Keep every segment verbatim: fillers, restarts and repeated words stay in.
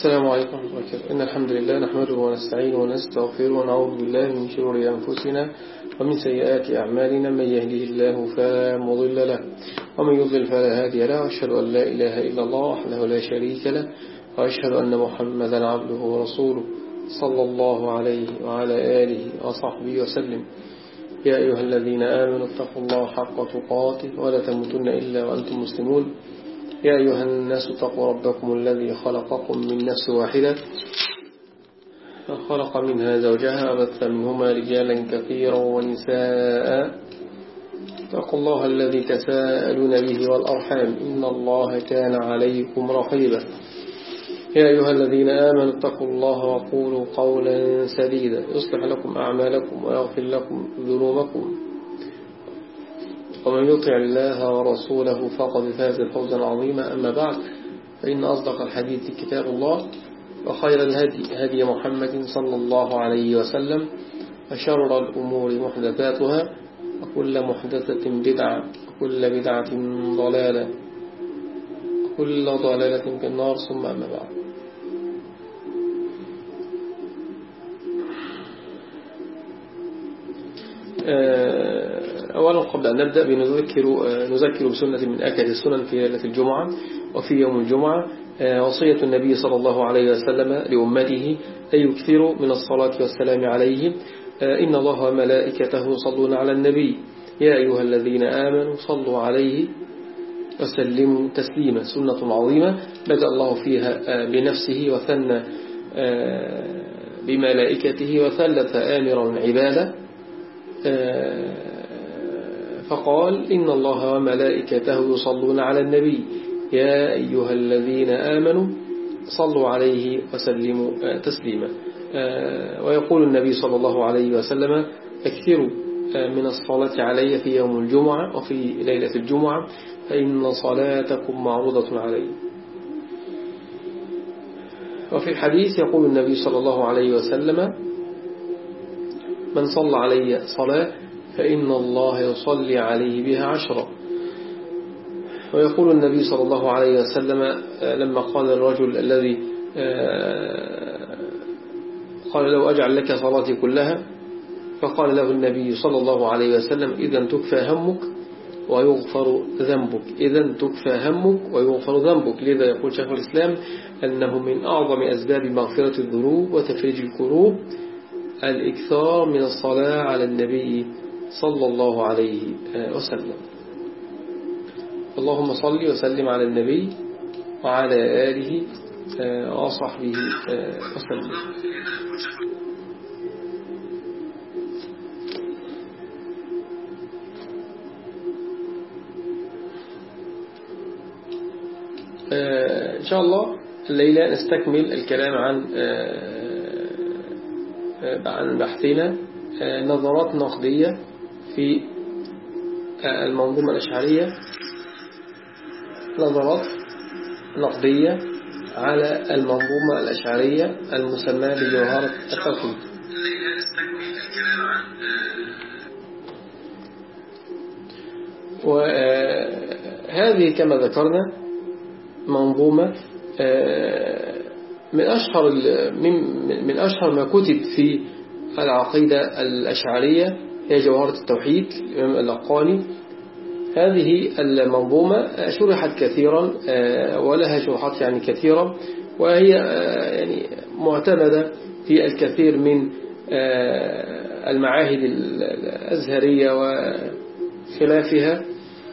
السلام عليكم ورحمة الله وبركاته. إن الحمد لله نحمده ونستعينه ونستغفره ونعوذ بالله من شرور أنفسنا ومن سيئات أعمالنا. من يهده الله فلا مضل له ومن يضلل فلا هادي له، وأشهد أن لا إله إلا الله وحده لا شريك له، وأشهد أن محمدا عبده ورسوله صلى الله عليه وعلى آله وصحبه وسلم. يا أيها الذين آمنوا اتقوا الله حق تقاته ولا تموتن إلا وأنتم مسلمون. يا أيها الناس اتقوا ربكم الذي خلقكم من نفس واحدة خلق منها زوجها وبث منهما رجالا كثيرا ونساء. اتقوا الله الذي تساءلون به والأرحام إن الله كان عليكم رقيبا. يا أيها الذين آمنوا اتقوا الله وقولوا قولا سديدا يصلح لكم أعمالكم ويغفر لكم ذنوبكم، ومن يطع الله ورسوله فقد فاز فوزا عظيما. أما بعد، فإن أصدق الحديث كتاب الله، وخير الهدي هدي محمد صلى الله عليه وسلم، وشر الأمور محدثاتها، وكل محدثة بدعة، وكل بدعة ضلالة، وكل ضلالة في النار. ثم أما بعد، أولا قبل أن نبدأ بنذكر نذكر بسنة من أكد السنن في ليلة الجمعة وفي يوم الجمعة. وصية النبي صلى الله عليه وسلم لأمته أن يكثروا من الصلاة والسلام عليه. إن الله وملائكته يصلون على النبي يا أيها الذين آمنوا صلوا عليه وسلموا تسليما. سنة عظيمة بدأ الله فيها بنفسه وثنى بملائكته وثلث آمرا عباده، فقال إن الله وملائكته يصلون على النبي يا أيها الذين آمنوا صلوا عليه وسلموا تسليما. ويقول النبي صلى الله عليه وسلم اكثروا من الصلاة علي في يوم الجمعة وفي ليلة الجمعة فإن صلاتكم معروضة علي. وفي الحديث يقول النبي صلى الله عليه وسلم من صلى علي صلاة فإن الله يصلي عليه بها عشرة. ويقول النبي صلى الله عليه وسلم لما قال الرجل الذي قال لو أجعل لك صلاتي كلها، فقال له النبي صلى الله عليه وسلم إذن تكفى همك ويغفر ذنبك. إذن تكفى همك ويغفر ذنبك. لذا يقول شيخ الإسلام أنه من أعظم أسباب مغفرة الذنوب وتفريج الكروب الإكثار من الصلاة على النبي صلى الله عليه وسلم. اللهم صل وسلم على النبي وعلى آله وصحبه وسلم. إن شاء الله الليلة نستكمل الكلام عن عن بحثنا نظرات نقدية في المنظومة الأشعرية، نظرات نقدية على المنظومة الأشعرية المسماة بجوهرة التوحيد. وهذه كما ذكرنا منظومة من أشهر من أشهر ما كتب في العقيدة الأشعرية هي جوهرة التوحيد الإمام اللقاني. هذه المنظومة شرحت كثيرا ولها شروحات يعني كثيرة، وهي يعني معتمدة في الكثير من المعاهد الأزهرية وخلافها.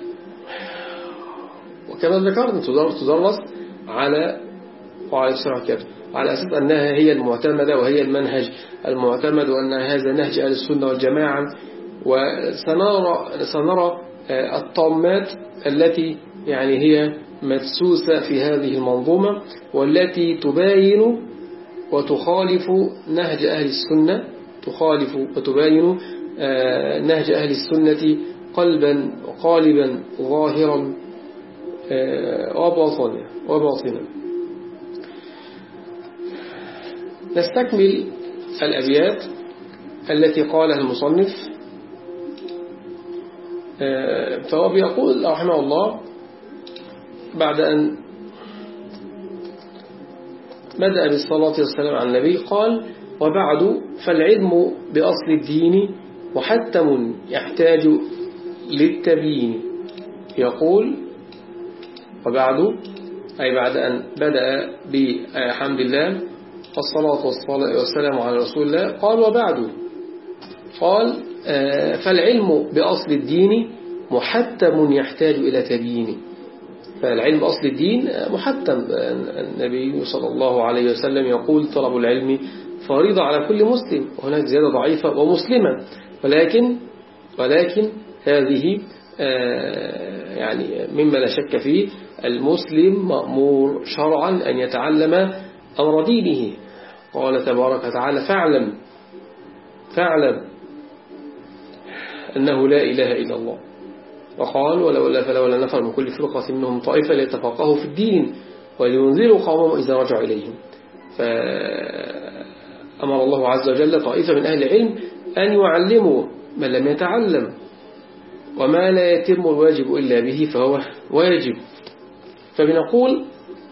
وكما ذكرت تدرس على وعلى على أساس أنها هي المعتمدة وهي المنهج المعتمد، وأن هذا نهج أهل السنة والجماعة. وسنرى سنرى الطامات التي يعني هي مدسوسة في هذه المنظومة، والتي تباين وتخالف نهج أهل السنة، تخالف وتباين نهج أهل السنة قلبا وقالبا ظاهرا وباطنا وباطنا. نستكمل الأبيات التي قالها المصنف. فهو بيقول رحمه الله بعد أن بدأ بالصلاة والسلام على النبي قال وبعد فالعلم بأصل الدين محتم يحتاج للتبيين. يقول وبعد أي بعد أن بدأ بحمد الله والصلاة والسلام على رسول الله قال وبعد قال فالعلم بأصل الدين محتم يحتاج إلى تبيين. فالعلم بأصل الدين محتم. النبي صلى الله عليه وسلم يقول طلب العلم فريضة على كل مسلم، وهناك زيادة ضعيفة ومسلمة، ولكن ولكن هذه يعني مما لا شك فيه المسلم مأمور شرعا أن يتعلم أمر دينه. قال تبارك وتعالى فاعلم فاعلم أنه لا إله إلا الله. وقال ولولا فلولا نفر من كل فرقة منهم طائفة ليتفقهوا في الدين ولينذروا قومهم إذا رجعوا إليهم. فأمر الله عز وجل طائفة من أهل العلم أن يعلموا من لم يتعلم، وما لا يتم الواجب إلا به فهو واجب. فبنقول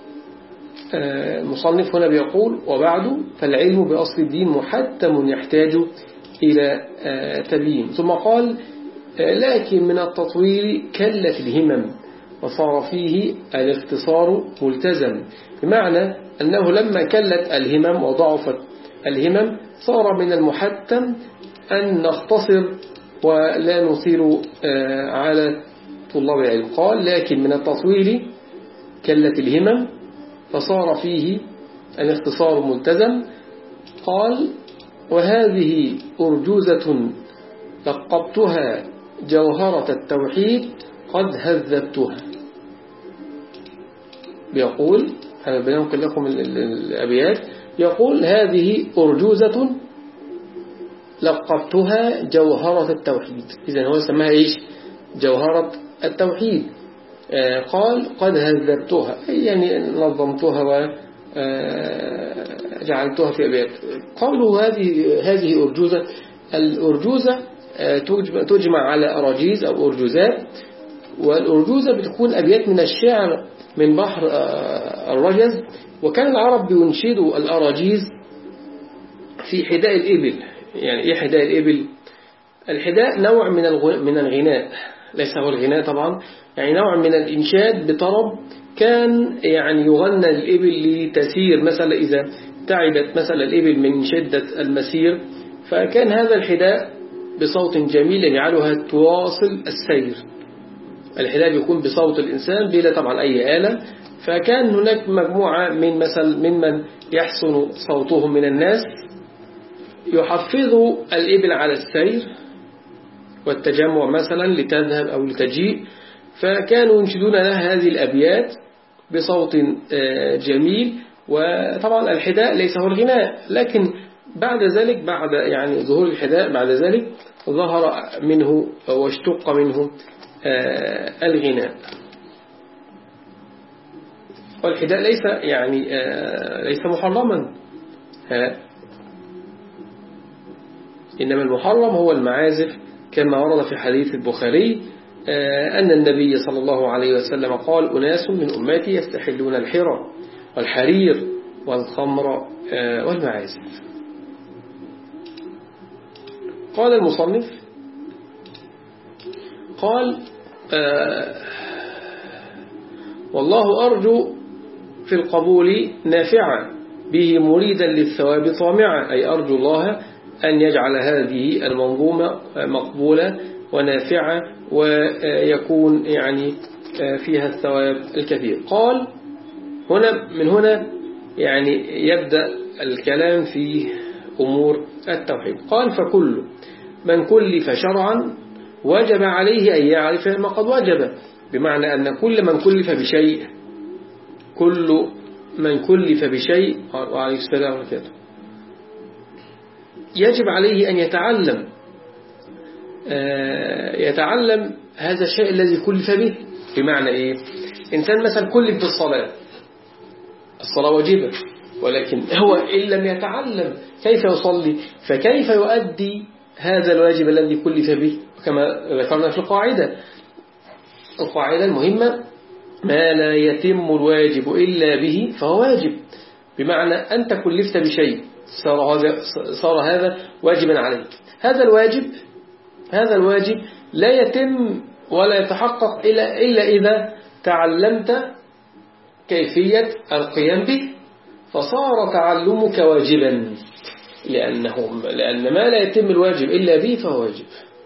المصنف هنا بيقول وبعد فالعلم بأصل الدين محتم يحتاج إلى تبيين. ثم قال لكن من التطوير كلت الهمم وصار فيه الاختصار ملتزم، بمعنى أنه لما كلت الهمم وضعفت الهمم صار من المحتم أن نختصر ولا نثير على طلاب العلم. قال لكن من التطويل كلت الهمم فصار فيه الاختصار ملتزم. قال وهذه أرجوزة لقبتها جوهرة التوحيد قد هذبتها. بيقول أنا بننقل لكم الأبيات. يقول هذه أرجوزة لقبتها جوهرة التوحيد. إذن هو سماها إيش؟ جوهرة التوحيد. آه قال قد هذبتها يعني نظمتها وجعلتها في أبيات. قوله هذه هذه أرجوزة. الأرجوزة تجمع على أراجيز أو أرجوزات، والأرجوزة بتكون أبيات من الشعر من بحر الرجز. وكان العرب بينشدوا الأراجيز في حداء الإبل. يعني إيه حداء الإبل؟ الحداء نوع من من الغناء، ليس هو الغناء طبعا، يعني نوع من الإنشاد بطرب كان يعني يغنى الإبل لتسير، مثلا إذا تعبت مثلا الإبل من شدة المسير فكان هذا الحداء بصوت جميل يجعلها تواصل السير. الحداء يكون بصوت الإنسان بلا طبعا أي آلة. فكان هناك مجموعة من مثل ممن يحسن صوتهم من الناس يحفظوا الإبل على السير والتجمع مثلا لتذهب أو لتجيء، فكانوا ينشدون لها هذه الأبيات بصوت جميل. وطبعا الحداء ليس هو الغناء، لكن بعد ذلك بعد يعني ظهور الحداء بعد ذلك ظهر منه واشتق منه الغناء. والحداء ليس يعني ليس محرما، إنما المحرم هو المعازف، كما ورد في حديث البخاري أن النبي صلى الله عليه وسلم قال أناس من أمتي يستحلون الحرى والحرير والخمر والمعازف. قال المصنف قال آه والله أرجو في القبول نافعا به مريدا للثواب طامعا، أي أرجو الله أن يجعل هذه المنظومة مقبولة ونافعة ويكون يعني فيها الثواب الكثير. قال هنا من هنا يعني يبدأ الكلام في أمور التوحيد. قال فكل من كلف شرعا وجب عليه أن يعرف ما قد وجب، بمعنى أن كل من كلف بشيء كل من كلف بشيء وعليه السلام عليكم يجب عليه أن يتعلم يتعلم هذا الشيء الذي كلف به. بمعنى إيه؟ إنسان مثلا كلف بالصلاة، الصلاة واجبة، ولكن هو إن لم يتعلم كيف يصلي فكيف يؤدي هذا الواجب الذي كلف به؟ كما ذكرنا في القاعدة القاعدة المهمة ما لا يتم الواجب إلا به فهو واجب، بمعنى أنت كلفت بشيء صار هذا, صار هذا واجبا عليك. هذا الواجب هذا الواجب لا يتم ولا يتحقق إلا, إلا إذا تعلمت كيفية القيام به، فصار تعلمك واجبا، لأنه لأن ما لا يتم الواجب إلا به فهو واجب.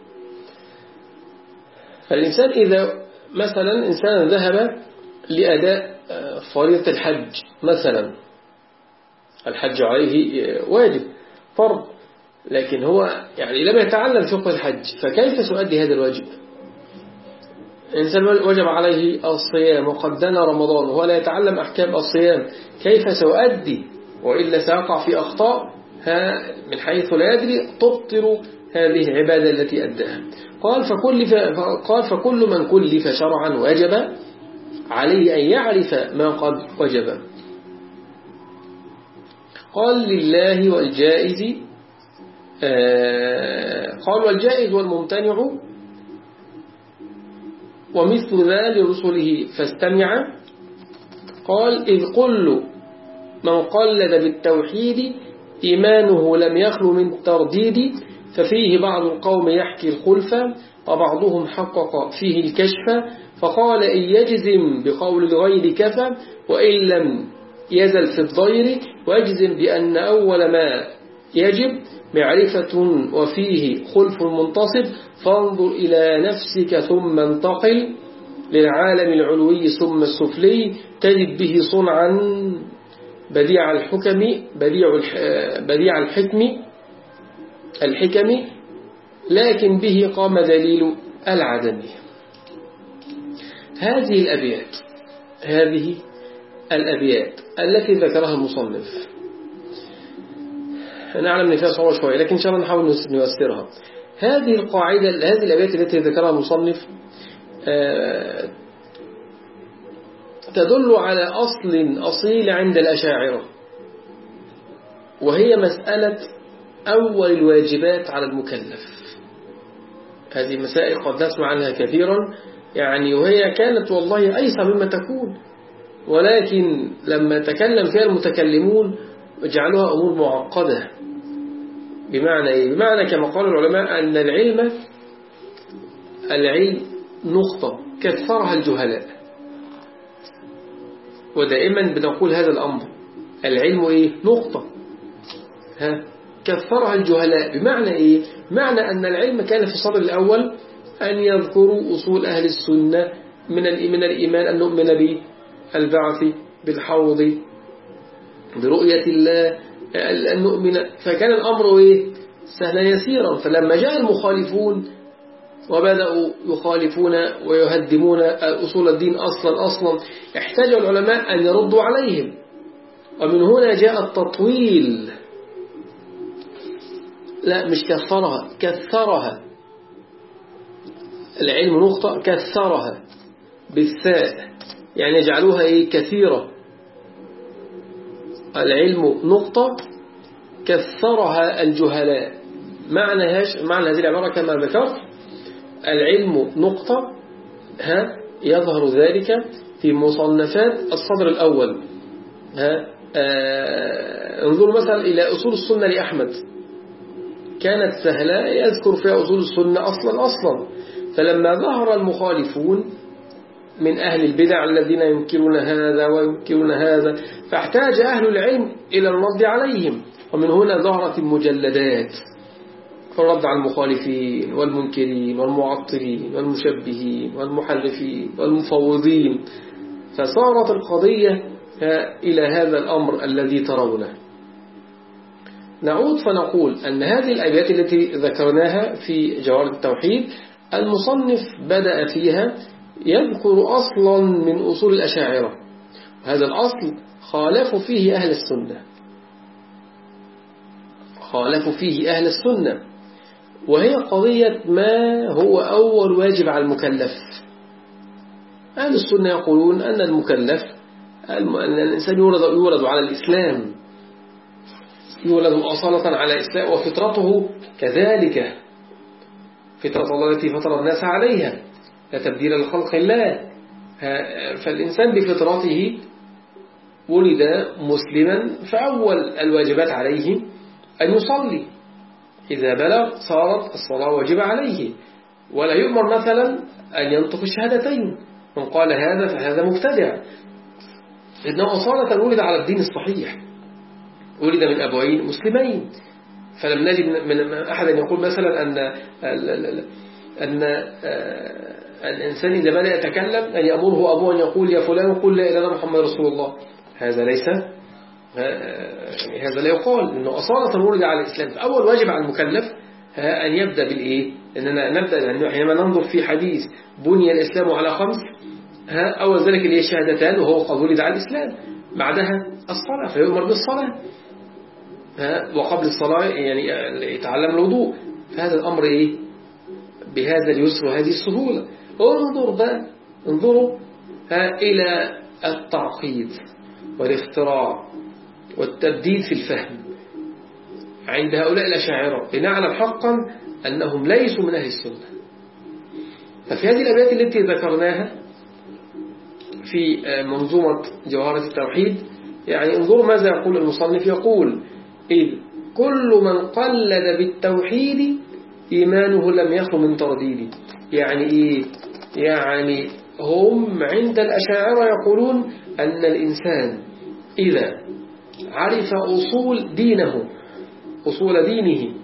فالإنسان إذا مثلا إنسان ذهب لأداء فريضة الحج مثلا، الحج عليه واجب فرض، لكن هو يعني لم يتعلم فقه الحج، فكيف سؤدي هذا الواجب؟ إنسان وجب عليه الصيام وقد دنا رمضان وهو لا يتعلم أحكام الصيام، كيف سأؤدي؟ وإلا سأقع في أخطاء من حيث لا يدري تبطل هذه العبادة التي أداها. قال فكل, قال فكل من كلف شرعا وجب عليه أن يعرف ما قد وجب. قال لله والجائز آه قال والجائز والممتنع ومثل ذا لرسله فاستمع. قال إذ كل من قلد بالتوحيد إيمانه لم يخل من ترديد، ففيه بعض القوم يحكي الخلف وبعضهم حقق فيه الكشف، فقال إن يجزم بقول الغير كفى وإن لم يزل في الضير، واجزم بأن أول ما يجب معرفة وفيه خلف منتصب، فانظر إلى نفسك ثم انتقل للعالم العلوي ثم السفلي، تجد به صنعا بديع الحكم بديع بديع الحكم الحكم لكن به قام دليل العدم. هذه الأبيات هذه الأبيات التي ذكرها المصنف نعلم أن فيها صعوبة شوية، لكن إن شاء الله نحاول نيسرها. هذه القاعدة هذه الأبيات التي ذكرها المصنف تدل على أصل أصيل عند الأشاعرة، وهي مسألة أول الواجبات على المكلف. هذه مسائل قد نسمع عنها كثيرا يعني، وهي كانت والله أيسر مما تكون، ولكن لما تكلم فيها المتكلمون جعلوها أمور معقدة. بمعنى إيه؟ بمعنى كما قال العلماء أن العلم العلم نقطة كثرها الجهلاء، ودائما بنقول هذا الأمر، العلم إيه؟ نقطة ها كثرها الجهلاء. بمعنى إيه؟ بمعنى أن العلم كان في الصدر الأول أن يذكروا أصول أهل السنة من من الإيمان، أن نؤمن بالبعث بالحوض برؤية الله، أن نؤمن، فكان الأمر إيه؟ سهلا يسيرا. فلما جاء المخالفون وبدأوا يخالفون ويهدمون أصول الدين أصلا أصلا احتاج العلماء أن يردوا عليهم، ومن هنا جاء التطويل. لا مش كثرها، كثرها. العلم نقطة كثرها بالثاء، يعني يجعلوها إيه؟ كثيرة. العلم نقطة كثرها الجهلاء. معنى هاش معنى هذه العبارة كما ذكرت، العلم نقطة ها يظهر ذلك في مصنفات الصدر الأول. ها آه انظروا مثلا إلى أصول السنة لأحمد، كانت سهلة يذكر فيها أصول السنة أصلا أصلا. فلما ظهر المخالفون من أهل البدع الذين ينكرون هذا وينكرون هذا، فاحتاج أهل العلم إلى الرد عليهم، ومن هنا ظهرت المجلدات في الرد على المخالفين والمنكرين والمعطلين والمشبهين والمحرفين والمفوضين. فصارت القضية إلى هذا الأمر الذي ترونه. نعود فنقول أن هذه الآيات التي ذكرناها في جوار التوحيد المصنف بدأ فيها يذكر أصلا من أصول الأشاعرة، هذا الأصل خالفوا فيه أهل السنة خالفوا فيه أهل السنة وهي قضية ما هو أول واجب على المكلف. أهل السنة يقولون أن المكلف أن الإنسان يولد, يولد على الإسلام، يولد أصالة على الإسلام، وفطرته كذلك فطرة الله التي فطر الناس عليها لا تبديل لخلق الله. فالإنسان بفطرته ولد مسلما فأول الواجبات عليه أن يصلي، إذا بلغ صارت الصلاة واجبة عليه، ولا يؤمر مثلا أن ينطق الشهادتين، من قال هذا فهذا مبتدع، إنه أصالة ولد على الدين الصحيح، ولد من أبوين مسلمين. فلم نجد من أحد أن يقول مثلا أن أن الإنسان إذا بدأ يتكلم أن يأمره أبوه أن يقول يا فلان قل لا إله إلا الله محمد رسول الله. هذا ليس، هذا لا يقال، إنه أصالة ولد على الإسلام. فأول واجب على المكلف أن يبدأ بالإيه؟ أننا نبدأ يعني حينما ننظر في حديث بني الإسلام على خمس، أول ذلك اللي هي الشهادتان وهو قد ولد على الإسلام، بعدها الصلاة فيؤمر بالصلاة، وقبل الصلاة يعني يتعلم الوضوء. فهذا الأمر إيه؟ بهذا اليسر وهذه السهولة. انظر بقى، انظروا إلى التعقيد والاختراع والتبديل في الفهم عند هؤلاء الأشاعرة، لنعلم حقا أنهم ليسوا من أهل السنة. ففي هذه الأبيات التي ذكرناها في منظومة جوهرة التوحيد، يعني انظروا ماذا يقول المصنف. يقول إذ كل من قلد بالتوحيد إيمانه لم يخل من ترديد. يعني إيه؟ يعني هم عند الأشاعرة يقولون أن الإنسان إذا عرف أصول دينه، أصول دينه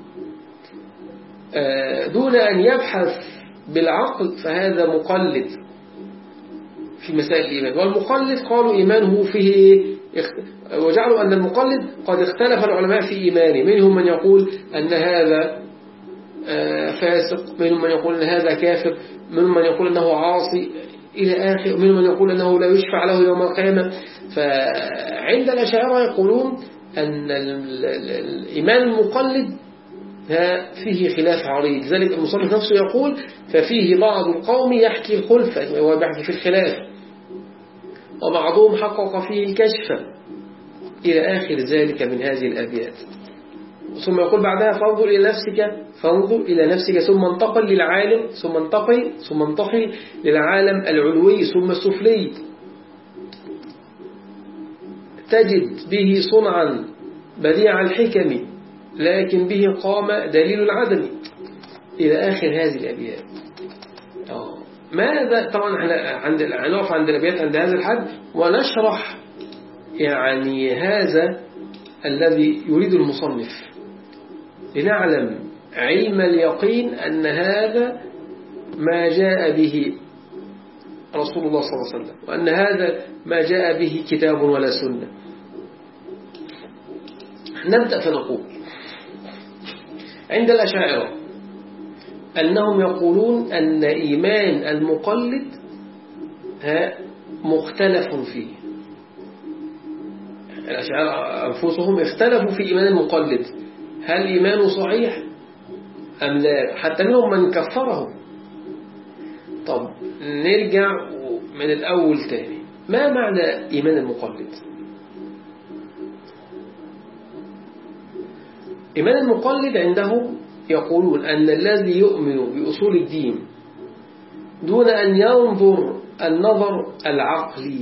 دون أن يبحث بالعقل فهذا مقلد في مسائل الإيمان. والمقلد قالوا إيمانه فيه، وجعلوا أن المقلد قد اختلف العلماء في إيمانه، منهم من يقول أن هذا فاسق، منهم من يقول أن هذا كافر، منهم من يقول أنه عاصي إلى آخر، منهم من يقول أنه لا يشفع له يوم القيامة. فعند الأشاعرة يقولون أن الإيمان المقلد فيه خلاف عريض، لذلك المصنف نفسه يقول ففيه بعض القوم يحكي الخلف ويبحث في الخلاف، وبعضهم حقق فيه الكشف إلى آخر ذلك من هذه الأبيات. ثم يقول بعدها فانظر إلى نفسك، فانظر إلى نفسك ثم انتقل للعالم، ثم انتقل ثم انتقل للعالم العلوي ثم السفلي، تجد به صنعا بديع الحكم لكن به قام دليل العدم، إلى آخر هذه الأبيات. ماذا طبعا احنا عند نقف عند الأبيات عند هذا الحد ونشرح يعني هذا الذي يريد المصنف، لنعلم علم اليقين أن هذا ما جاء به رسول الله صلى الله عليه وسلم، وأن هذا ما جاء به كتاب ولا سنة. نبدأ فنقول عند الأشاعرة أنهم يقولون أن إيمان المقلد مختلف فيه. الأشاعرة أنفسهم اختلفوا في إيمان المقلد، هل إيمانه صحيح أم لا؟ حتى منهم من كفره. طب نرجع من الأول تاني، ما معنى إيمان المقلد؟ إيمان المقلد عندهم يقولون أن الذي يؤمن بأصول الدين دون أن ينظر النظر العقلي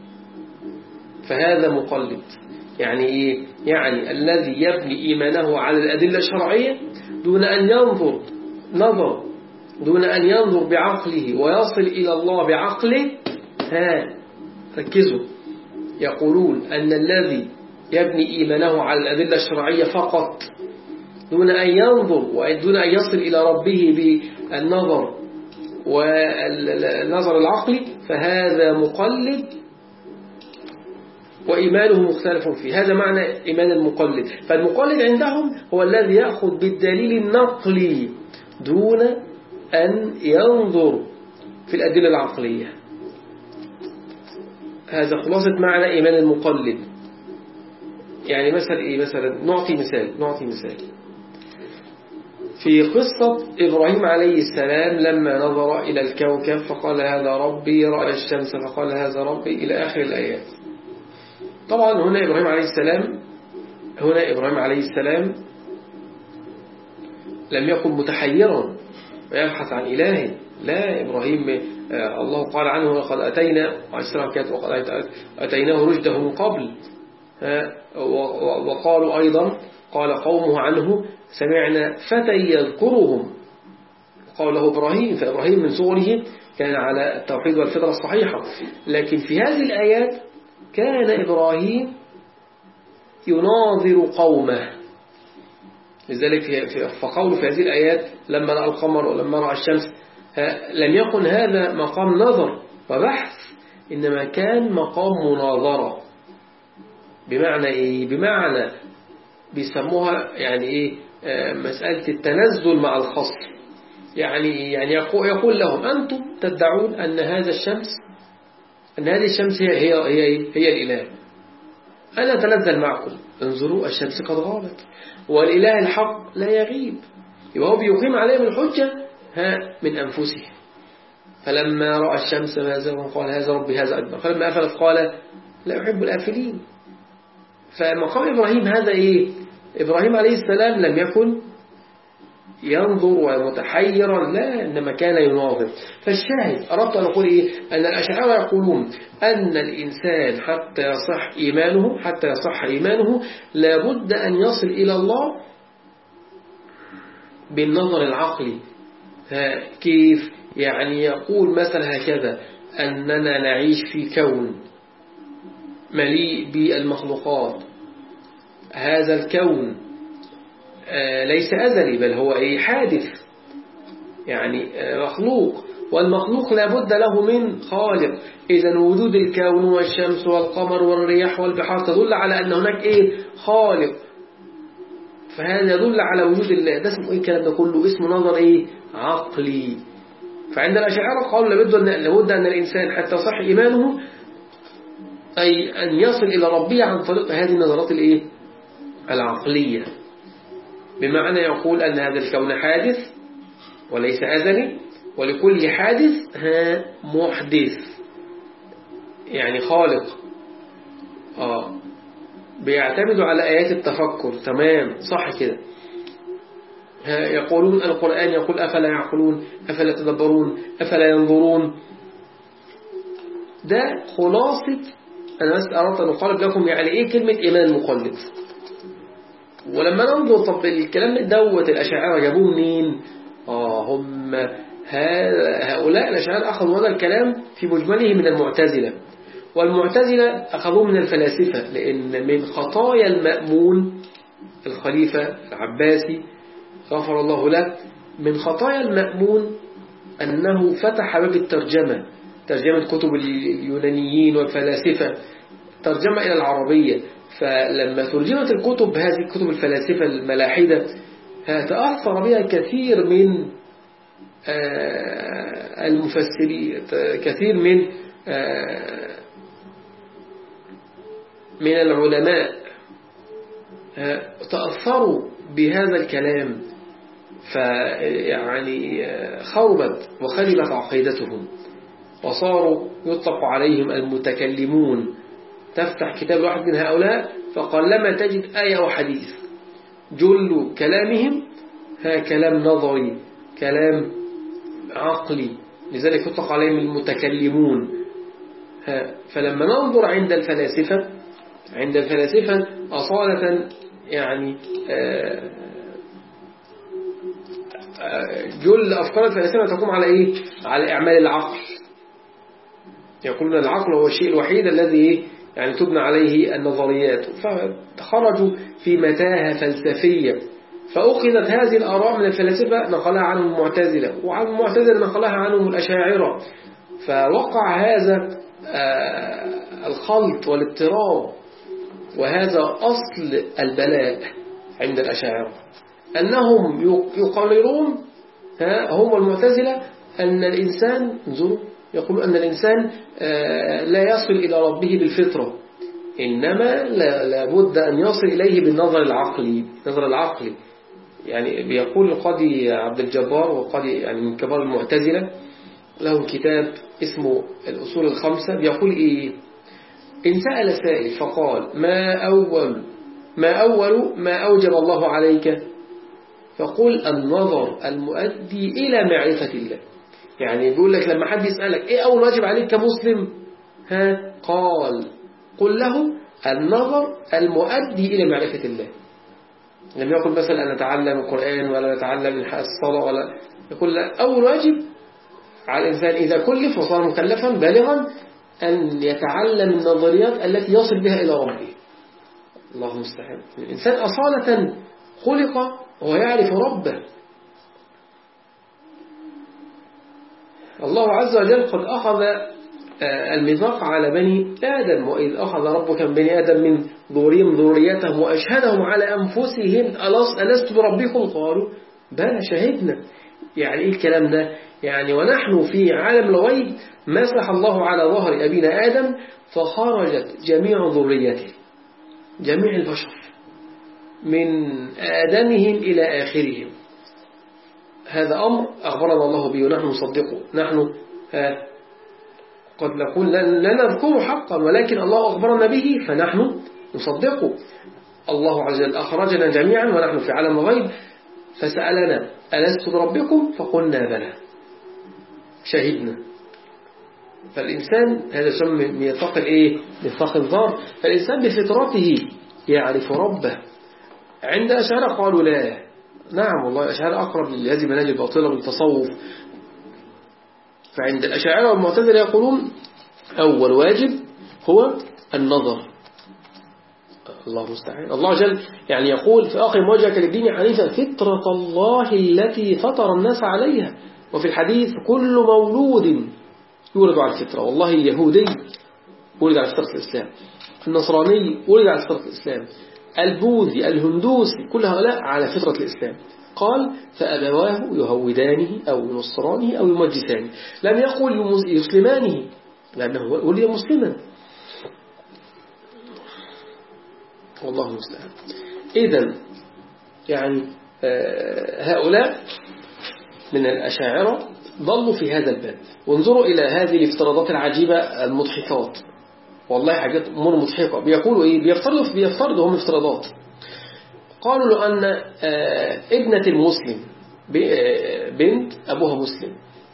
فهذا مقلد. يعني إيه؟ يعني الذي يبني إيمانه على الأدلة الشرعية دون أن ينظر نظر دون أن ينظر بعقله ويصل إلى الله بعقله. ها ركزوا، يقولون أن الذي يبني إيمانه على الأدلة الشرعية فقط دون أن ينظر ودون أن يصل إلى ربه بالنظر والنظر العقلي فهذا مقلد وإيمانه مختلف فيه. هذا معنى إيمان المقلد. فالمقلد عندهم هو الذي يأخذ بالدليل النقلي دون أن ينظر في الأدلة العقلية. هذا خلاصة معنى إيمان المقلد. يعني مثلا إيه؟ مثلا نعطي مثال نعطي مثال في قصة إبراهيم عليه السلام لما نظر إلى الكوكب فقال هذا ربي، رأى الشمس فقال هذا ربي، إلى آخر الآيات. طبعا هنا إبراهيم عليه السلام هنا إبراهيم عليه السلام لم يكن متحيرا ويبحث عن إله. لا، إبراهيم الله قال عنه وقد أتينا وقد أتيناه رشده من قبل. وقالوا أيضا قال قومه عنه سمعنا فتى يذكرهم، قال له إبراهيم، فإبراهيم من صغره كان على التوحيد والفطرة الصحيحة. لكن في هذه الآيات كان إبراهيم يناظر قومه، لذلك فقول في هذه الآيات لما رأى القمر ولما رأى الشمس لم يكن هذا مقام نظر وبحث، إنما كان مقام مناظرة. بمعنى إيه؟ بمعنى بيسموها يعني إيه مسألة التنزل مع الخصم. يعني يعني يقول لهم أنتم تدعون أن هذا الشمس أن هذه الشمس هي هي هي, هي الإله، أنا أتنزل معكم، انظروا الشمس قد غابت والإله الحق لا يغيب. يبقى هو بيقيم عليهم الحجة ها من أنفسهم. فلما رأى الشمس ماذا قال هذا ربي هذا أكبر، فلما أفلت قال لا يحب الآفلين. فمقام إبراهيم هذا إيه؟ إبراهيم عليه السلام لم يكن ينظر ومتحيرا، لا، إنما كان يناظر. فالشاهد أردت أن أقول إيه؟ أن الأشاعرة يقولون أن الإنسان حتى يصح إيمانه حتى يصح إيمانه لابد أن يصل إلى الله بالنظر العقلي. كيف؟ يعني يقول مثلا هكذا أننا نعيش في كون مليء بالمخلوقات، هذا الكون ليس أزلي بل هو أي حادث، يعني مخلوق، والمخلوق لابد له من خالق. إذن وجود الكون والشمس والقمر والرياح والبحار تدل على أن هناك إيه؟ خالق. فهذا يدل على وجود الله. ده اسمه إيه الكلام ده كله؟ اسمه نظر إيه؟ عقلي. فعند الأشاعرة قالوا لابد أن, لابد أن الإنسان حتى صح إيمانه أي أن يصل إلى ربه عن طريق هذه النظرات الإيه؟ العقلية. بمعنى يقول أن هذا الكون حادث وليس أزلي، ولكل حادث ها محدث يعني خالق. آه بيعتمدوا على آيات التفكر. تمام، صح كده. يقولون القرآن يقول أفلا يعقلون أفلا يتدبرون أفلا ينظرون. ده خلاصة. أنا بس أردت أن أقرب لكم يعني إيه كلمة إيمان المقلد. ولما ننظر طب الكلام دوت الأشاعرة جابوه منين؟ آه هم هؤلاء الأشاعرة أخذوا هذا الكلام في مجمله من المعتزلة، والمعتزلة أخذوه من الفلاسفة، لأن من خطايا المأمون الخليفة العباسي غفر الله له، من خطايا المأمون أنه فتح باب الترجمة، ترجمة كتب اليونانيين والفلاسفة، ترجمة إلى العربية. فلما ترجمت الكتب هذه الكتب الفلاسفة الملاحدة تأثر بها كثير من المفسرين، كثير من من العلماء تأثروا بهذا الكلام، فيعني خربت وخربت عقيدتهم، وصاروا يطلق عليهم المتكلمون. تفتح كتاب واحد من هؤلاء فقلما تجد آية وحديث، جل كلامهم ها كلام نظري، كلام عقلي، لذلك يطلق عليهم المتكلمون. ها فلما ننظر عند الفلاسفة عند الفلاسفة أصالة يعني جل أفكار الفلاسفة تقوم على إيه؟ على إعمال العقل. يقولون العقل هو الشيء الوحيد الذي يعني تبنى عليه النظريات، فخرجوا في متاهة فلسفية. فأخذت هذه الآراء من الفلاسفة نقلها عنهم المعتزلة، وعن المعتزلة نقلها عنهم الأشاعرة، فوقع هذا الخلط والاضطراب. وهذا أصل البلاء عند الأشاعرة، أنهم يقررون هم المعتزلة أن الإنسان انظروا يقولون أن الإنسان لا يصل إلى ربه بالفطرة، إنما لابد أن يصل إليه بالنظر العقلي. النظر العقلي يعني بيقول القاضي عبد الجبار، وقاضي يعني من كبار المعتزلة، له كتاب اسمه الأصول الخمسة، بيقول إيه؟ إن سأل سائل فقال ما أول ما أول ما أوجب الله عليك، يقول النظر المؤدي إلى معرفة الله. يعني بيقول لك لما حد يسألك إيه أول واجب عليك كمسلم، ها قال قل له النظر المؤدي إلى معرفة الله. لم يقل مثلا أن نتعلم القرآن ولا نتعلم الصلاة، ولا يقول أول واجب على الإنسان إذا كلف وصار مكلفا بالغا أن يتعلم النظريات التي يصل بها إلى ربه. الله المستعان. الإنسان أصالة خلق ويعرف ربه. الله عز وجل قد أخذ الميثاق على بني آدم، وإذ أخذ ربك من بني آدم من ظهورهم ذريتهم وأشهدهم على أنفسهم ألست بربكم قالوا بلى شهدنا. يعني إيه الكلام ده؟ يعني ونحن في عالم الغيب مسح الله على ظهر أبينا آدم فخرجت جميع ذريته، جميع البشر من آدمهم إلى آخرهم. هذا أمر أخبرنا الله به ونحن نصدقه. نحن قد نقول لا نذكره حقا، ولكن الله أخبرنا به فنحن نصدقه. الله عز وجل أخرجنا جميعا ونحن في عالم الغيب فسألنا ألست بربكم فقلنا بلى شهدنا. فالإنسان هذا يسمى ميثاق الإيه؟ ميثاق النظر. فالإنسان بفطرته يعرف ربه. عند الأشاعرة قالوا لا، نعم والله الأشاعرة أقرب لهذه المناهج الباطلة بالتصوف. فعند الأشاعرة والمعتزلة يقولون أول واجب هو النظر. الله المستعان. الله جل يعني يقول في آخر وجهك للدين حنيفا فطرة الله التي فطر الناس عليها. وفي الحديث كل مولود يولد على الفطرة. والله اليهودي ولد على فطرة الإسلام، النصراني ولد على فطرة الإسلام، البوذي الهندوسي كل هؤلاء على فطرة الإسلام. قال فأبواه يهودانه أو ينصرانه أو يمجسانه. لم يقل يسلمانه لأنه ولد مسلما. والله المستعان. إذن يعني هؤلاء من الأشاعرة ضلوا في هذا الباب. وانظروا إلى هذه الافتراضات العجيبة المضحكات، والله حاجات أمور مضحكة. بيقولوا إيه؟ بيفترضوا بيفترضوا هم افتراضات. قالوا له أن ابنة المسلم بنت أبوها مسلم،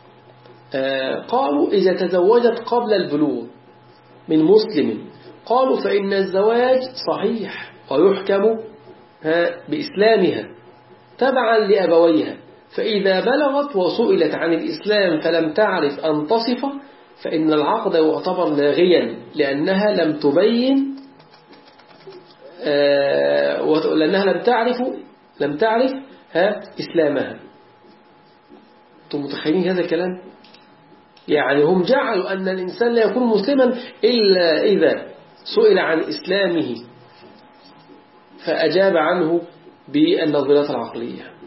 قالوا إذا تزوجت قبل البلوغ من مسلم قالوا فإن الزواج صحيح ويحكم بإسلامها تبعا لأبويها، فإذا بلغت وسئلت عن الإسلام فلم تعرف أن تصف فإن العقد يعتبر لاغيا لأنها لم تبين آه لأنها لم تعرف لم تعرف ها إسلامها. أنتم متخيلين هذا الكلام؟ يعني هم جعلوا أن الإنسان لا يكون مسلما إلا إذا سئل عن إسلامه فأجاب عنه بالنظريات العقلية.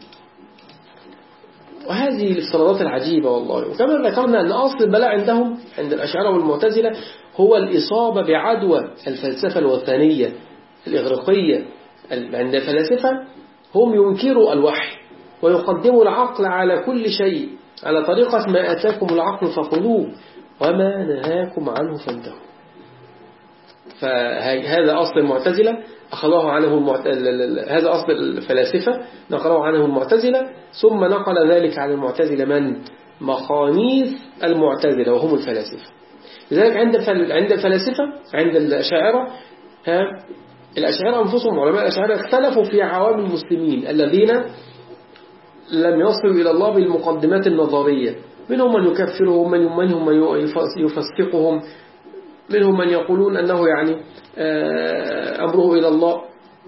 وهذه الافتراضات العجيبة والله. وكما ذكرنا أن أصل البلاء عندهم عند الأشاعرة والمعتزلة هو الإصابة بعدوى الفلسفة الوثنية الإغريقية. عند الفلاسفة هم ينكروا الوحي ويقدموا العقل على كل شيء على طريقة ما أتاكم العقل فخذوه وما نهاكم عنه فانتهوا. فهذا أصل المعتزلة أخذوه عنه المعت... هذا أصل الفلاسفة نقلوه عنه المعتزلة، ثم نقل ذلك عن المعتزلة من مخانيث المعتزلة وهم الفلاسفة. لذلك عند عند الفلاسفة عند الأشاعرة ها الأشاعرة أنفسهم علماء الأشاعرة اختلفوا في عوام المسلمين الذين لم يصلوا إلى الله بالمقدمات النظرية. منهم من يكفرهم، منهم من يفسقهم، منهم من يقولون أنه يعني أمره إلى الله.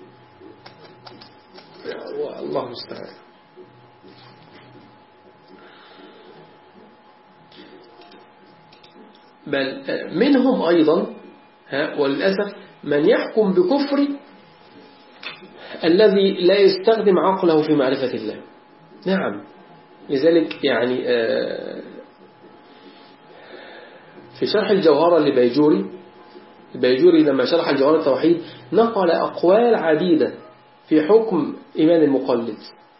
الله المستعان. بل منهم أيضا وللأسف من يحكم بكفر الذي لا يستخدم عقله في معرفة الله. نعم. لذلك يعني في شرح الجوهرة لبيجوري البيجوري لما شرح الجوهرة التوحيد نقل أقوال عديدة في حكم إيمان المقلد.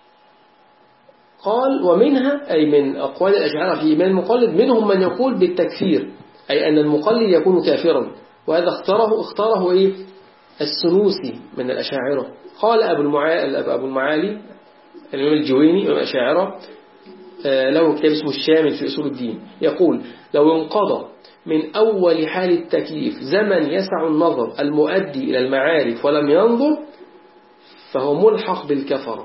قال ومنها أي من أقوال الأشاعرة في إيمان المقلد منهم من يقول بالتكفير، أي أن المقلد يكون كافرا، وهذا اختاره اختاره إيه السنوسي من الأشاعرة. قال أبو المعالي, أبو المعالي الإمام الجويني من الأشاعرة له كتاب اسمه الشامل في أصول الدين، يقول لو انقضى من أول حال التكليف زمن يسع النظر المؤدي إلى المعارف ولم ينظر فهو ملحق بالكفرة.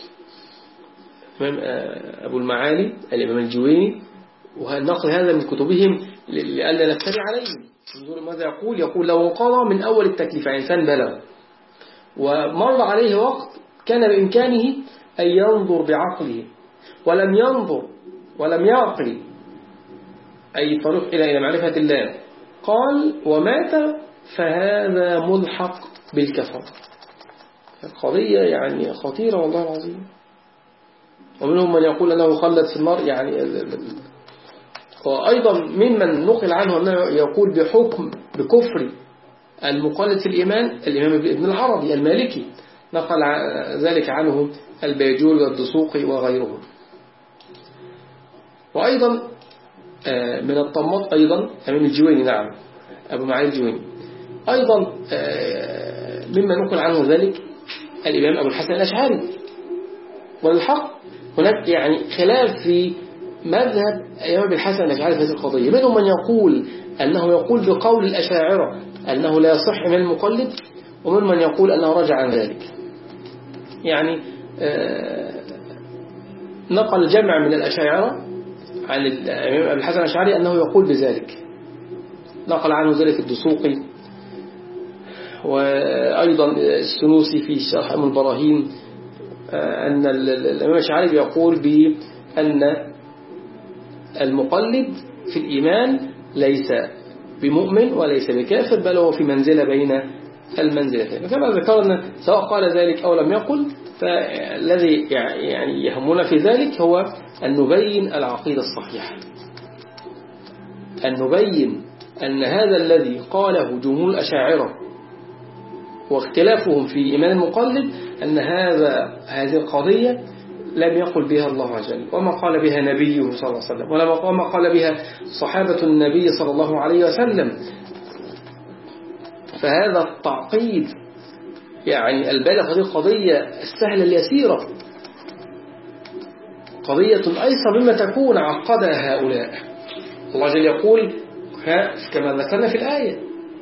أبو المعالي الإمام الجويني، ونقل هذا من كتبهم لألا نفتري عليهم. انظروا ماذا يقول، يقول لو انقضى من أول التكليف، يعني إنسان بلغ ومر عليه وقت كان بإمكانه أن ينظر بعقله ولم ينظر ولم يعقل أي طريق إلى معرفة الله، قال ومات فهذا ملحق بالكفر. القضية يعني خطيرة والله العظيم. ومنهم من يقول أنه خلد في النار، يعني وأيضا ممن نقل عنه أنه يقول بحكم بكفر المقلد في الإيمان الإمام ابن العربي المالكي، نقل ذلك عنه البيجول والدسوقي وغيرهم. وأيضا من الطماط أيضا أمام الجويني، نعم أبو معالي الجويني، أيضا مما نقل عنه ذلك الإمام أبو الحسن الأشعري. والحق هناك يعني خلاف في مذهب الإمام أبو الحسن الأشعري في هذه القضية. منهم من يقول أنه يقول بقول الأشاعرة أنه لا يصح من المقلد، ومن من يقول أنه رجع عن ذلك. يعني نقل جمع من الأشاعرة عن الإمام أبو الحسن الأشعري أنه يقول بذلك، نقل عنه ذلك الدسوقي، وأيضا السنوسي في شرح أم البراهين أن الإمام الأشعري يقول بأن المقلد في الإيمان ليس بمؤمن وليس بكافر، بل هو في منزلة بين المنزلتين. كما ذكرنا سواء قال ذلك أو لم يقل، فالذي يعني يهمنا في ذلك هو أن نبين العقيدة الصحيحة، أن نبين أن هذا الذي قاله جمهور الأشاعرة واختلافهم في إيمان المقلد أن هذا هذه القضية لم يقل بها الله عز وجل، وما قال بها نبيه صلى الله عليه وسلم، وما قال بها صحابة النبي صلى الله عليه وسلم. فهذا التعقيد يعني البالغ هذه القضية السهلة اليسيرة قضية أيسر مما تكون عقدها هؤلاء. الله جل يقول كما ذكرنا في الآية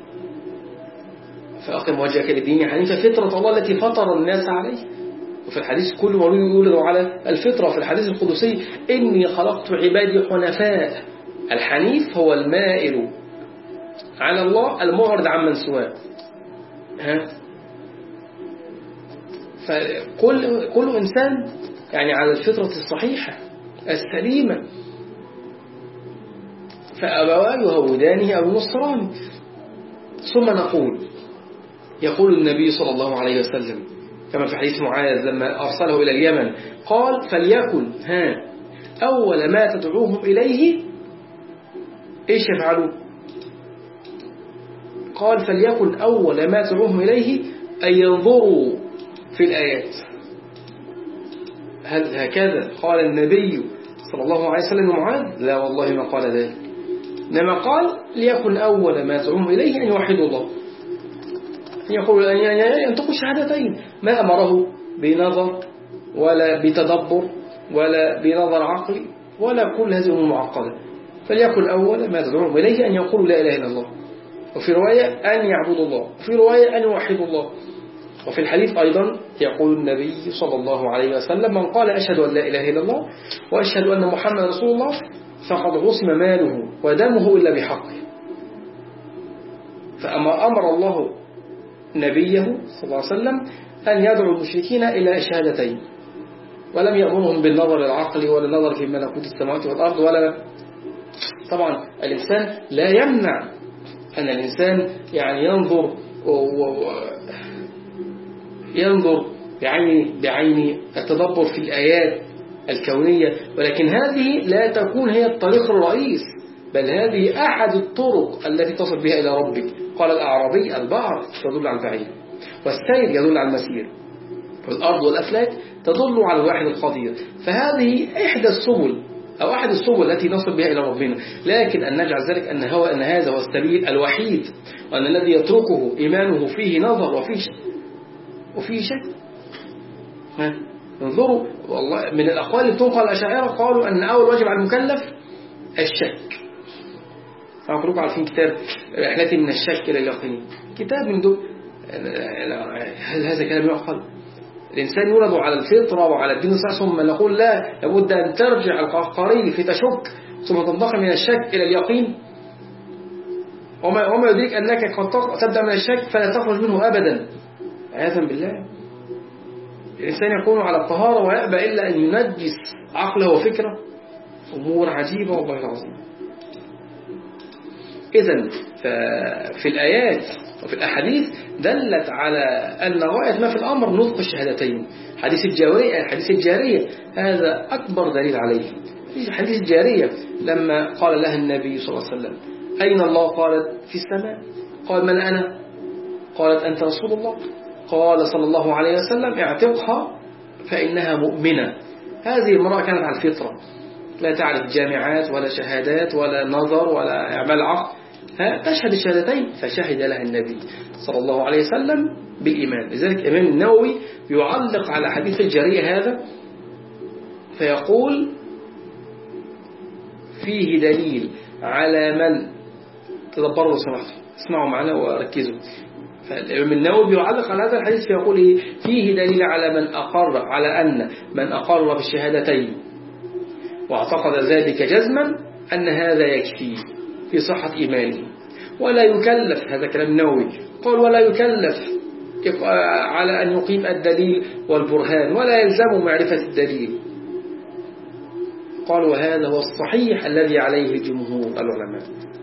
فأقم وجهك للدين حنيفا فطرة الله التي فطر الناس عليه. وفي الحديث كل مولود يولد على الفطرة. في الحديث القدسي إني خلقت عبادي حنفاء. الحنيف هو المائل على الله المعرض عمن سواه. ها فكل كل إنسان يعني على الفطرة الصحيحة السليمة، فأبواه يهودانه أو ينصرانه. ثم نقول يقول النبي صلى الله عليه وسلم كما في حديث معاذ لما أرسله إلى اليمن قال فليكن ها أول ما تدعوهم إليه إيش يفعلوا؟ قال فليكن أول ما تدعوهم إليه أن ينظروا في الآيات. هل هكذا قال النبي صلى الله عليه وسلم معاذ؟ لا والله ما قال ذلك، إنما قال ليكن أول ما تدعوهم إليه أن يوحدوا الله، يقول أن ينطقوا الشهادتين، ما أمره بنظر ولا بتدبر ولا بنظر عقلي ولا كل هذه المعقدة. فليكن أول ما تدعوهم إليه أن يقولوا لا إله إلا الله، وفي رواية أن يعبدوا الله، وفي رواية أن يوحدوا الله. وفي الحديث أيضا يقول النبي صلى الله عليه وسلم من قال أشهد أن لا إله إلا الله وأشهد أن محمد رسول الله فقد عصم ماله ودمه إلا بحقه. فأما أمر الله نبيه صلى الله عليه وسلم أن يدعو المشركين إلى شهادتين، ولم يأمرهم بالنظر العقلي ولا النظر في ملكوت السماوات والأرض. ولا طبعا الإنسان لا يمنع أن الإنسان يعني ينظر ينظر بعين بعين التدبر في الآيات الكونية، ولكن هذه لا تكون هي الطريق الرئيس، بل هذه أحد الطرق التي تصل بها إلى ربك. قال الأعرابي البعر تدل على البعير، والسير يدل على المسير، والأرض والأفلاك تدل على الواحد القدير. فهذه إحدى السبل أو أحد السبل التي نصل بها إلى ربنا. لكن أن نجعل ذلك أن, هو أن هذا هو السبيل الوحيد، وأن الذي يتركه إيمانه فيه نظر وفيه وفيه شك. انظروا والله من الأقوال اللي بتنقل الأشاعرة قالوا أن أول واجب على المكلف الشك. فأقولكم عارفين كتاب رحلتي من الشك إلى اليقين، كتاب من دول. هل هذا كلام يعقل؟ الإنسان يولد على الفطرة وعلى الدين الصحيح ثم نقول لا لابد أن ترجع القرين في تشك ثم تنتقل من الشك إلى اليقين؟ وما, وما يدريك أنك قد تبدأ من الشك فلا تخرج منه أبدا عياذا بالله. الإنسان يكون على الطهارة ويأبى إلا أن ينجس عقله وفكره. أمور عجيبة والله العظيم. إذن في الآيات وفي الأحاديث دلت على أن غاية ما في الأمر نطق الشهادتين. حديث الجارية حديث الجارية هذا أكبر دليل عليه. حديث الجارية لما قال لها النبي صلى الله عليه وسلم أين الله؟ قالت في السماء. قال من أنا؟ قالت أنت رسول الله. قال صلى الله عليه وسلم اعتقها فإنها مؤمنة. هذه المرأة كانت على الفطرة، لا تعرف جامعات ولا شهادات ولا نظر ولا إعمال عقل، تشهد الشهادتين. فشهد لها النبي صلى الله عليه وسلم بالإيمان. لذلك الإمام النووي يعلق على حديث الجارية هذا فيقول فيه دليل على من تدبروا سمحتوا اسمعوا معنا وركزوا. فالإمام النووي يعلق على هذا الحديث فيقول إيه؟ فيه دليل على من أقر على أن من أقر بالشهادتين واعتقد ذلك جزما أن هذا يكفي في صحة إيمانه ولا يكلف. هذا كلام النووي قال ولا يكلف على أن يقيم الدليل والبرهان ولا يلزم معرفة الدليل. قال وهذا هو الصحيح الذي عليه جمهور العلماء.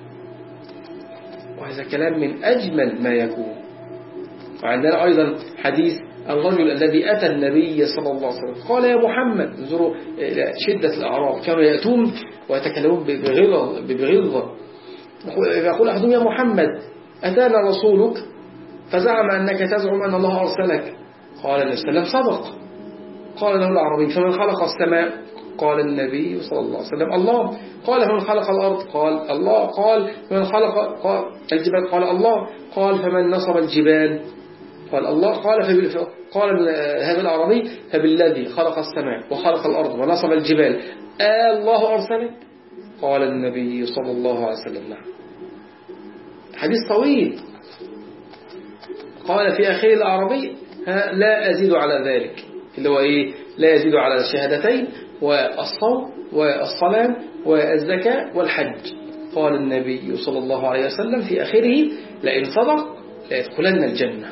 وهذا كلام من أجمل ما يكون. وعندنا أيضا حديث الرجل الذي أتى النبي صلى الله عليه وسلم قال يا محمد، انظروا إلى شدة الأعراب، كانوا يأتون ويتكلمون بغلظة. يقول أحدهم يا محمد أتانا رسولك فزعم أنك تزعم أن الله أرسلك. قال النبي صلى الله عليه وسلم صدق. قال له العربي فمن خلق السماء؟ قال النبي صلى الله عليه وسلم الله. قال فمن خلق الأرض؟ قال الله. قال فمن خلق قال الجبال؟ قال الله. قال فمن نصب الجبال؟ قال الله. قال فبال... قال هذا العربي فبالذي خلق السماء وخلق الأرض ونصب الجبال آه الله أرسلك؟ قال النبي صلى الله عليه وسلم نعم. حديث طويل. قال في آخر العربي لا أزيد على ذلك، اللي هو إيه؟ لا يزيد على الشهادتين والصوم والصلاة والزكاة والحج. قال النبي صلى الله عليه وسلم في آخره لئن صدق ليدخلن الجنة.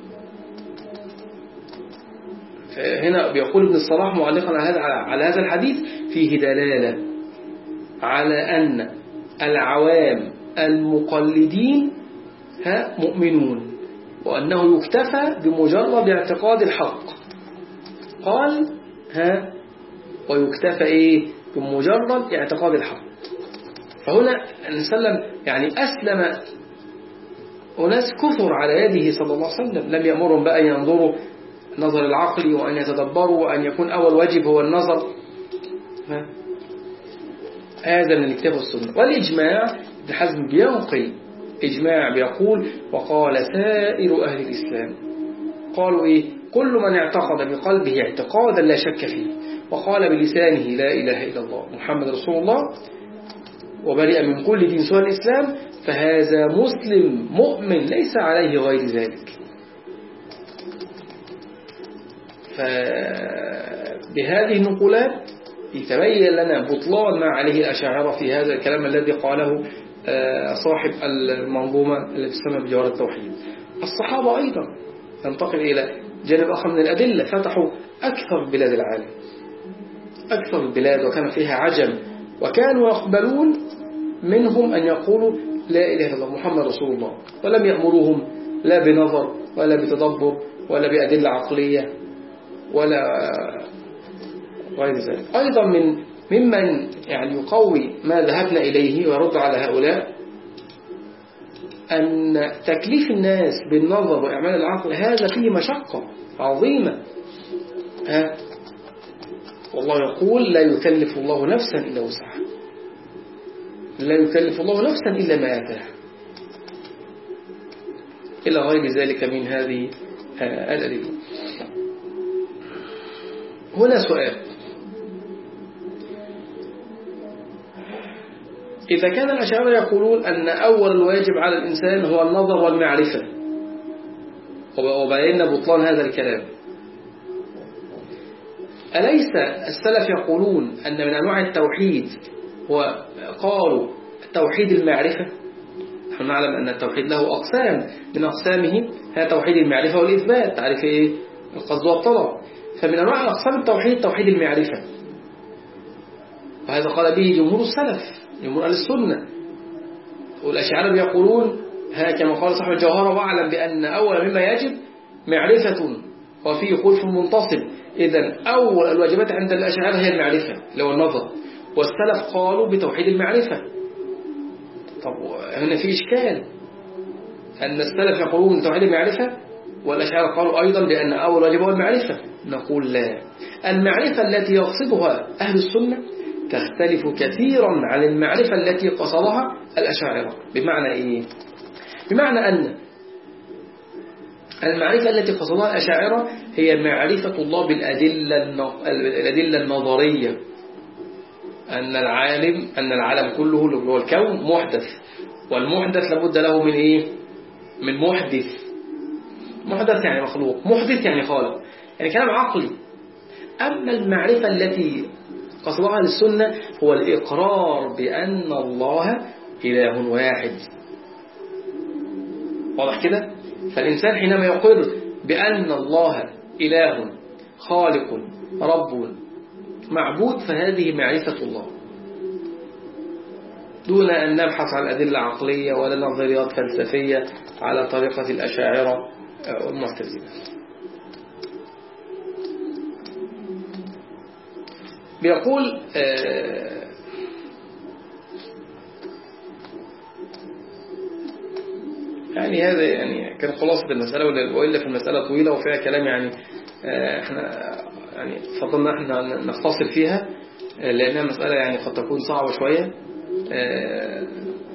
هنا بيقول ابن الصلاح معلقا على هذا الحديث فيه دلالة على أن العوام المقلدين مؤمنون وأنه يكتفى بمجرد اعتقاد الحق. قال ها ويكتفى إيه بمجرد اعتقاد الحق. فهنا النبي صلى الله عليه وسلم يعني أسلم أناس كثر على يده صلى الله عليه وسلم، لم يأمرهم بأن ينظروا نظر العقل وأن يتدبروا وأن يكون أول واجب هو النظر. هذا من الكتاب والسنة. والإجماع ابن حزم بينقل إجماع بيقول وقال سائر أهل الإسلام قالوا إيه كل من اعتقد بقلبه اعتقادا لا شك فيه وقال بلسانه لا إله إلا الله محمد رسول الله وبرئ من كل دين سوى الإسلام فهذا مسلم مؤمن ليس عليه غير ذلك. فبهذه النقولات يتبين لنا بطلان ما عليه الأشاعرة في هذا الكلام الذي قاله صاحب المنظومة التي تسمى بجوهر التوحيد. الصحابة أيضا ننتقل إلى جانب آخر من الأدلة، فتحوا أكثر بلاد العالم، أكثر البلاد وكان فيها عجم، وكانوا يقبلون منهم أن يقولوا لا إله إلا الله محمد رسول الله، ولم يأمروهم لا بنظر ولا بتدبر ولا بأدلة عقلية ولا غير ذلك. أيضا من ممن يعني يقوي ما ذهبنا إليه ويرد على هؤلاء أن تكليف الناس بالنظر وإعمال العقل هذا فيه مشقة عظيمة. ها والله يقول لا يكلف الله نفسا إلا وسعها، لا يكلف الله نفسا إلا ما آتاها، إلى غير ذلك من هذه الأدلة. هنا سؤال: إذا كان الأشاعرة يقولون أن أول الواجب على الإنسان هو النظر والمعرفة، وبينا بطلان هذا الكلام، أليس السلف يقولون أن من أنواع التوحيد هو قالوا توحيد المعرفة؟ نحن نعلم أن التوحيد له أقسام، من أقسامه هي توحيد المعرفة والإثبات، تعرف إيه؟ القصد والطلب. فمن أنواع أقسام التوحيد توحيد المعرفة، وهذا قال به جمهور السلف، جمهور أهل السنة. والأشاعرة يقولون ها كما قال صاحب الجوهرة: واعلم بأن أول مما يجب معرفة وفيه خلف منتصب. إذن أول الواجبات عند الأشاعرة هي المعرفة اللي هو النظر، والسلف قالوا بتوحيد المعرفة. طب هنا في إشكال، أن السلف يقولون بتوحيد المعرفة والأشاعرة قالوا أيضا بأن أول واجب هو المعرفة. نقول لا، المعرفة التي يقصدها أهل السنة تختلف كثيرا عن المعرفة التي قصدها الأشاعرة. بمعنى إيه؟ بمعنى أن المعرفة التي قصدها الأشاعرة هي معرفة الله بالأدلة النظرية، أن العالم أن العالم كله اللي هو الكون محدث، والمحدث لابد له من إيه؟ من محدث. محدث يعني مخلوق، محدث يعني خالق، يعني كلام عقلي. أما المعرفة التي قصدها للسنة هو الإقرار بأن الله إله واحد. واضح كده؟ فالإنسان حينما يقر بأن الله إله خالق رب معبود فهذه معرفة الله، دون أن نبحث عن أدلة عقلية ولا نظريات فلسفية على طريقة الأشاعرة والمعتزلة. بيقول آه يعني هذا يعني كان خلاصة المسألة، وإلا في المسألة طويلة وفيها كلام، يعني آه احنا يعني فضلنا احنا نختصر فيها لأنها مسألة يعني قد تكون صعبة شوية. آه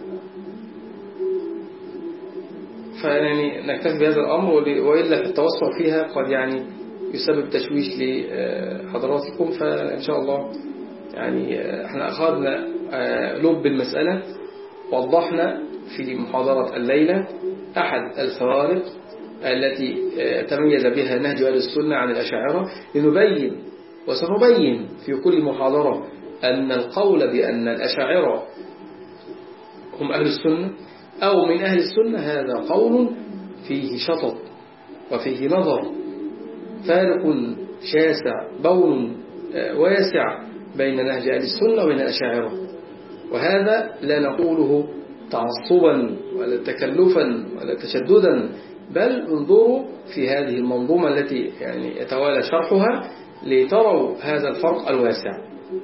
فيعني نكتفي بهذا الأمر، وإلا في التوسع فيها قد يعني يسبب تشويش لحضراتكم. فإن شاء الله يعني احنا أخذنا لب المسألة، وضحنا في محاضرة الليلة أحد الفوارق التي تميز بها نهج أهل السنة عن الأشاعرة، لنبين وسنبين في كل محاضرة أن القول بأن الأشاعرة هم أهل السنة أو من أهل السنة هذا قول فيه شطط وفيه نظر، فارق شاسع بون واسع بين نهج أهل السنة وبين الأشاعرة. وهذا لا نقوله تعصبا ولا تكلفا ولا تشددا، بل انظروا في هذه المنظومة التي يعني يتوالى شرحها لتروا هذا الفرق الواسع.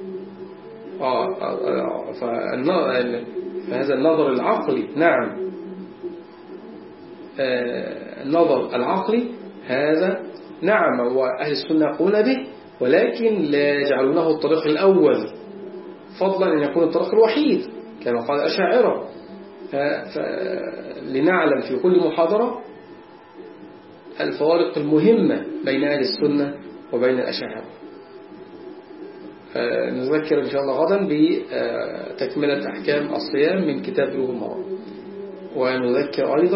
فهذا النظر العقلي، نعم النظر العقلي هذا نعم وأهل السنة يقولون به، ولكن لا يجعلونه الطريق الأول، فضلا أن يكون الطريق الوحيد كما قال الأشاعرة. لنعلم في كل محاضرة الفوارق المهمة بين أهل السنة وبين الأشاعرة. نذكر إن شاء الله غدا بتكملة أحكام الصيام من كتاب بلوغ المرام، ونذكر أيضا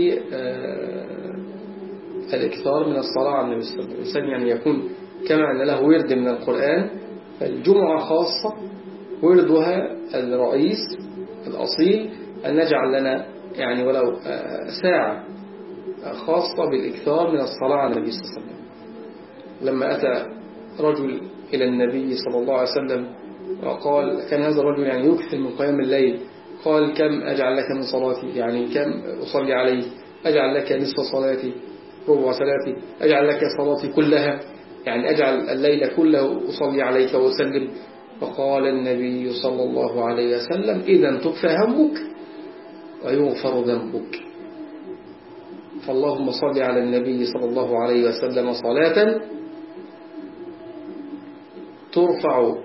بالإكثار من الصلاة على النبي صلى الله عليه وسلم. يعني يكون كما أن له ورد من القرآن، فالجمعة خاصة وردها الرئيس الأصيل أن نجعل لنا يعني ولو ساعة خاصة بالإكثار من الصلاة على النبي صلى الله عليه وسلم. لما أتى رجل إلى النبي صلى الله عليه وسلم وقال، كان هذا الرجل يعني يكثر من قيام الليل، قال: كم أجعل لك من صلاتي؟ يعني كم أصلي عليه؟ أجعل لك نصف صلاتي، ربع صلاتي، أجعل لك صلاتي كلها، يعني أجعل الليل كله أصلي عليك وأسلم. فقال النبي صلى الله عليه وسلم: إذن تكفى همك ويغفر ذنبك. فاللهم صل على النبي صلى الله عليه وسلم صلاة ترفع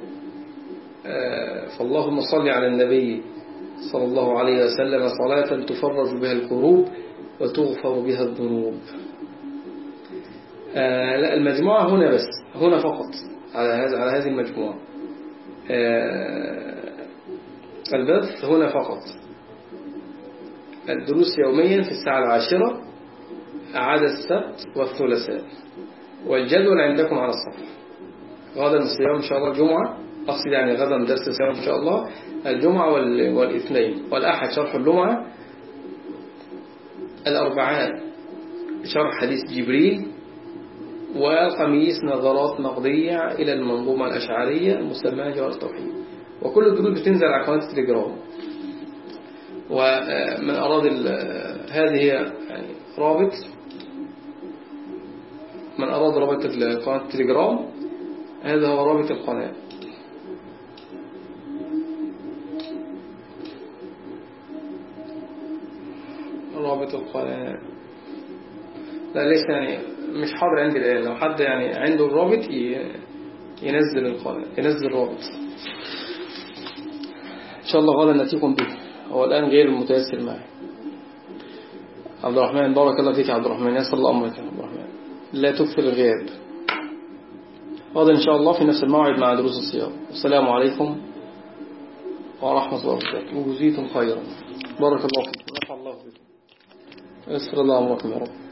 فاللهم صل على النبي صلى الله عليه وسلم صلاة تفرج بها الكروب وتغفر بها الذنوب. لا، المجموعة هنا بس، هنا فقط، على هذا على هذه المجموعة. البث هنا فقط، الدروس يوميا في الساعة العاشرة عدا السبت والثلاثاء، والجدول عندكم على الصفحة. غدا الصيام إن شاء الله الجمعة، أقصد يعني غدا درس الصيام إن شاء الله الجمعة والاثنين، والأحد شرح اللمعة، الأربعاء شرح حديث جبريل، والخميس نظرات نقدية إلى المنظومة الأشعرية المسماة جوهر التوحيد. وكل الدروس بتنزل على قناة التليجرام. ومن أراد هذه هي يعني رابط، من أراد رابط قناة التليجرام هذا هو رابط القناة. رابط القناة لا ليس يعني مش حاضر عندي الآن، لو حد يعني عنده الرابط ينزل القناة ينزل الرابط إن شاء الله غدا نأتيكم به. هو الآن غير متيسر معي. عبد الرحمن بارك الله فيك يا عبد الرحمن، يسر الله أمرك يا عبد الرحمن، لا تكثر الغياب. غدا إن شاء الله في نفس الموعد مع دروس الصيام. السلام عليكم ورحمة الله وبركاته، وجزيتم خيرا. بارك الله فيكم ونفع الله بكم، يسر الله أمركم يا رب.